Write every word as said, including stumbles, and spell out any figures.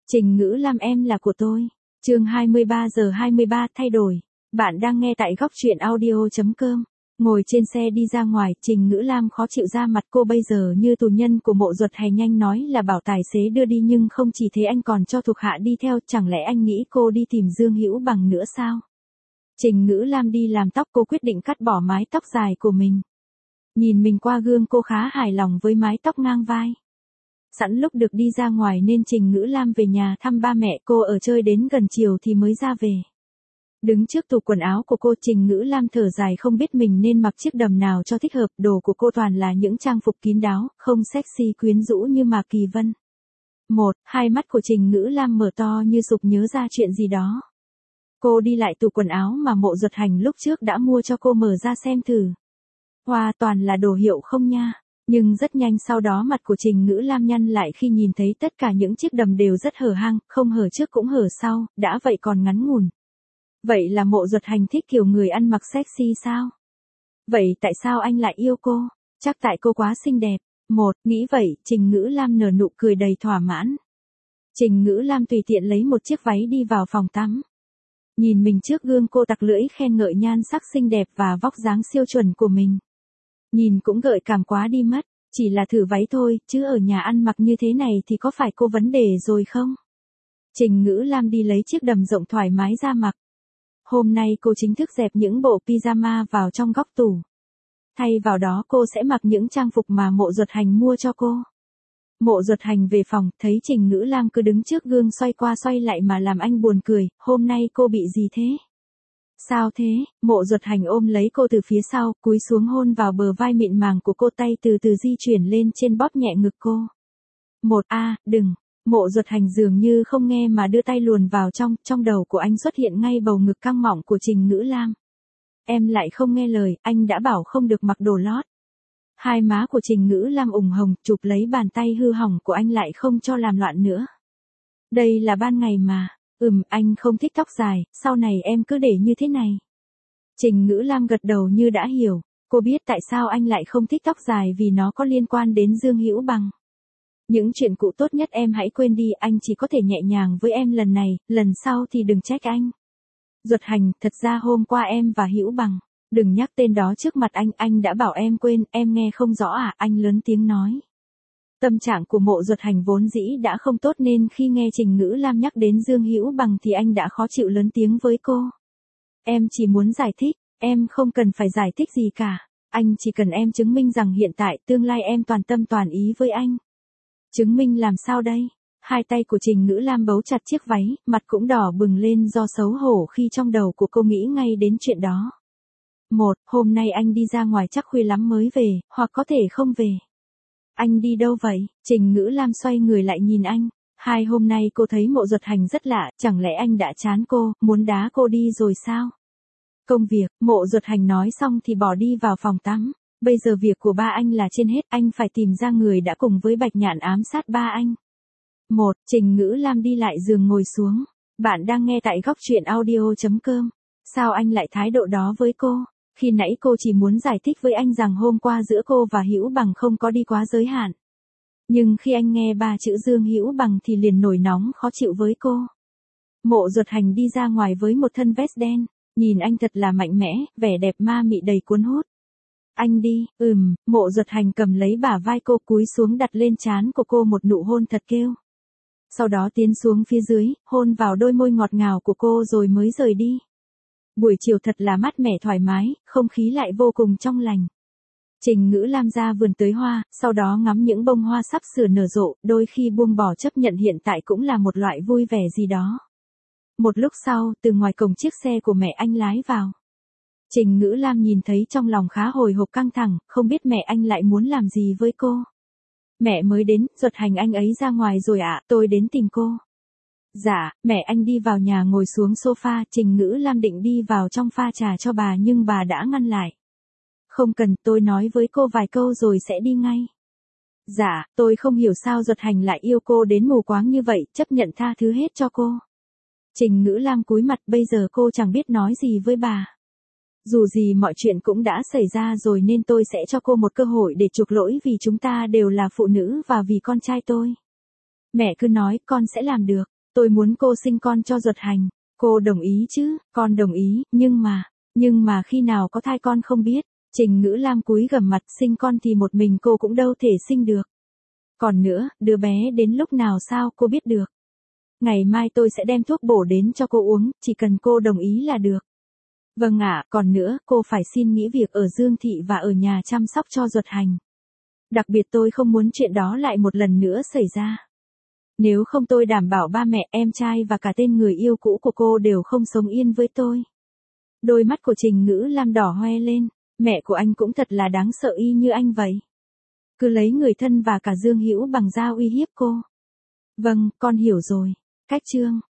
Trình Ngữ Lam em là của tôi. Chương hai mươi ba giờ hai mươi ba thay đổi. Bạn đang nghe tại góc truyện audio chấm com. Ngồi trên xe đi ra ngoài, Trình Ngữ Lam khó chịu ra mặt, cô bây giờ như tù nhân của Mộ Duật Hành, nhanh nói là bảo tài xế đưa đi nhưng không chỉ thế anh còn cho thuộc hạ đi theo, chẳng lẽ anh nghĩ cô đi tìm Dương Hữu Bằng nữa sao? Trình Ngữ Lam đi làm tóc, cô quyết định cắt bỏ mái tóc dài của mình. Nhìn mình qua gương cô khá hài lòng với mái tóc ngang vai. Sẵn lúc được đi ra ngoài nên Trình Ngữ Lam về nhà thăm ba mẹ, cô ở chơi đến gần chiều thì mới ra về. Đứng trước tủ quần áo của cô, Trình Ngữ Lam thở dài không biết mình nên mặc chiếc đầm nào cho thích hợp, đồ của cô toàn là những trang phục kín đáo, không sexy quyến rũ như Mạc Kỳ Vân. Một, hai mắt của Trình Ngữ Lam mở to như sục nhớ ra chuyện gì đó. Cô đi lại tủ quần áo mà Mộ Duật Hành lúc trước đã mua cho cô, mở ra xem thử. Hoa, toàn là đồ hiệu không nha. Nhưng rất nhanh sau đó mặt của Trình Ngữ Lam nhăn lại khi nhìn thấy tất cả những chiếc đầm đều rất hở hang, không hở trước cũng hở sau, đã vậy còn ngắn ngủn. Vậy là Mộ Duật Hành thích kiểu người ăn mặc sexy sao? Vậy tại sao anh lại yêu cô? Chắc tại cô quá xinh đẹp. Một, nghĩ vậy, Trình Ngữ Lam nở nụ cười đầy thỏa mãn. Trình Ngữ Lam tùy tiện lấy một chiếc váy đi vào phòng tắm. Nhìn mình trước gương, cô tặc lưỡi khen ngợi nhan sắc xinh đẹp và vóc dáng siêu chuẩn của mình. Nhìn cũng gợi cảm quá đi mất, chỉ là thử váy thôi, chứ ở nhà ăn mặc như thế này thì có phải cô vấn đề rồi không? Trình Ngữ Lam đi lấy chiếc đầm rộng thoải mái ra mặc. Hôm nay cô chính thức dẹp những bộ pyjama vào trong góc tủ. Thay vào đó cô sẽ mặc những trang phục mà Mộ Duật Hành mua cho cô. Mộ Duật Hành về phòng, thấy Trình Ngữ Lam cứ đứng trước gương xoay qua xoay lại mà làm anh buồn cười, hôm nay cô bị gì thế? Sao thế? Mộ Duật Hành ôm lấy cô từ phía sau, cúi xuống hôn vào bờ vai mịn màng của cô, tay từ từ di chuyển lên trên bóp nhẹ ngực cô. Một, a, à, đừng. Mộ Duật Hành dường như không nghe mà đưa tay luồn vào trong, trong đầu của anh xuất hiện ngay bầu ngực căng mọng của Trình Ngữ Lam. Em lại không nghe lời, anh đã bảo không được mặc đồ lót. Hai má của Trình Ngữ Lam ửng hồng, chụp lấy bàn tay hư hỏng của anh lại không cho làm loạn nữa. Đây là ban ngày mà. Ừm, anh không thích tóc dài, sau này em cứ để như thế này. Trình Ngữ Lam gật đầu như đã hiểu, cô biết tại sao anh lại không thích tóc dài vì nó có liên quan đến Dương Hữu Bằng. Những chuyện cũ tốt nhất em hãy quên đi, anh chỉ có thể nhẹ nhàng với em lần này, lần sau thì đừng trách anh. Duật Hành, thật ra hôm qua em và Hữu Bằng, đừng nhắc tên đó trước mặt anh, anh đã bảo em quên, em nghe không rõ à, anh lớn tiếng nói. Tâm trạng của Mộ Duật Hành vốn dĩ đã không tốt nên khi nghe Trình Ngữ Lam nhắc đến Dương Hữu Bằng thì anh đã khó chịu lớn tiếng với cô. Em chỉ muốn giải thích, em không cần phải giải thích gì cả, anh chỉ cần em chứng minh rằng hiện tại tương lai em toàn tâm toàn ý với anh. Chứng minh làm sao đây? Hai tay của Trình Ngữ Lam bấu chặt chiếc váy, mặt cũng đỏ bừng lên do xấu hổ khi trong đầu của cô nghĩ ngay đến chuyện đó. Một, hôm nay anh đi ra ngoài chắc khuya lắm mới về, hoặc có thể không về. Anh đi đâu vậy? Trình Ngữ Lam xoay người lại nhìn anh. Hai, hôm nay cô thấy Mộ Duật Hành rất lạ, chẳng lẽ anh đã chán cô, muốn đá cô đi rồi sao? Công việc, Mộ Duật Hành nói xong thì bỏ đi vào phòng tắm. Bây giờ việc của ba anh là trên hết, anh phải tìm ra người đã cùng với Bạch Nhạn ám sát ba anh. Một, Trình Ngữ Lam đi lại giường ngồi xuống. Bạn đang nghe tại góc truyện audio chấm com. Sao anh lại thái độ đó với cô? Khi nãy cô chỉ muốn giải thích với anh rằng hôm qua giữa cô và Hữu Bằng không có đi quá giới hạn. Nhưng khi anh nghe ba chữ Dương Hữu Bằng thì liền nổi nóng khó chịu với cô. Mộ Duật Hành đi ra ngoài với một thân vest đen, nhìn anh thật là mạnh mẽ, vẻ đẹp ma mị đầy cuốn hút. Anh đi, ừm, Mộ Duật Hành cầm lấy bả vai cô, cúi xuống đặt lên trán của cô một nụ hôn thật kêu. Sau đó tiến xuống phía dưới, hôn vào đôi môi ngọt ngào của cô rồi mới rời đi. Buổi chiều thật là mát mẻ thoải mái, không khí lại vô cùng trong lành. Trình Ngữ Lam ra vườn tưới hoa, sau đó ngắm những bông hoa sắp sửa nở rộ, đôi khi buông bỏ chấp nhận hiện tại cũng là một loại vui vẻ gì đó. Một lúc sau, từ ngoài cổng chiếc xe của mẹ anh lái vào. Trình Ngữ Lam nhìn thấy trong lòng khá hồi hộp căng thẳng, không biết mẹ anh lại muốn làm gì với cô. Mẹ mới đến, Duật Hành anh ấy ra ngoài rồi ạ, à, tôi đến tìm cô. Dạ, mẹ anh đi vào nhà ngồi xuống sofa, Trình Ngữ Lam định đi vào trong pha trà cho bà nhưng bà đã ngăn lại. Không cần, tôi nói với cô vài câu rồi sẽ đi ngay. Dạ, tôi không hiểu sao Duật Hành lại yêu cô đến mù quáng như vậy, chấp nhận tha thứ hết cho cô. Trình Ngữ Lam cúi mặt, bây giờ cô chẳng biết nói gì với bà. Dù gì mọi chuyện cũng đã xảy ra rồi nên tôi sẽ cho cô một cơ hội để chuộc lỗi vì chúng ta đều là phụ nữ và vì con trai tôi. Mẹ cứ nói, con sẽ làm được. tôi muốn cô sinh con cho Duật Hành. Cô đồng ý chứ? Con đồng ý, nhưng mà, nhưng mà khi nào có thai con không biết. Trình Ngữ Lam cúi gằm mặt, sinh con thì một mình cô cũng đâu thể sinh được. Còn nữa, đứa bé đến lúc nào sao cô biết được. Ngày mai tôi sẽ đem thuốc bổ đến cho cô uống, chỉ cần cô đồng ý là được. Vâng ạ, còn nữa, cô phải xin nghỉ việc ở Dương Thị và ở nhà chăm sóc cho Duật Hành. Đặc biệt tôi không muốn chuyện đó lại một lần nữa xảy ra. Nếu không tôi đảm bảo ba mẹ, em trai và cả tên người yêu cũ của cô đều không sống yên với tôi. Đôi mắt của Trình Ngữ Lam đỏ hoe lên, mẹ của anh cũng thật là đáng sợ y như anh vậy. Cứ lấy người thân và cả Dương Hữu bằng dao uy hiếp cô. Vâng, con hiểu rồi. Cách chương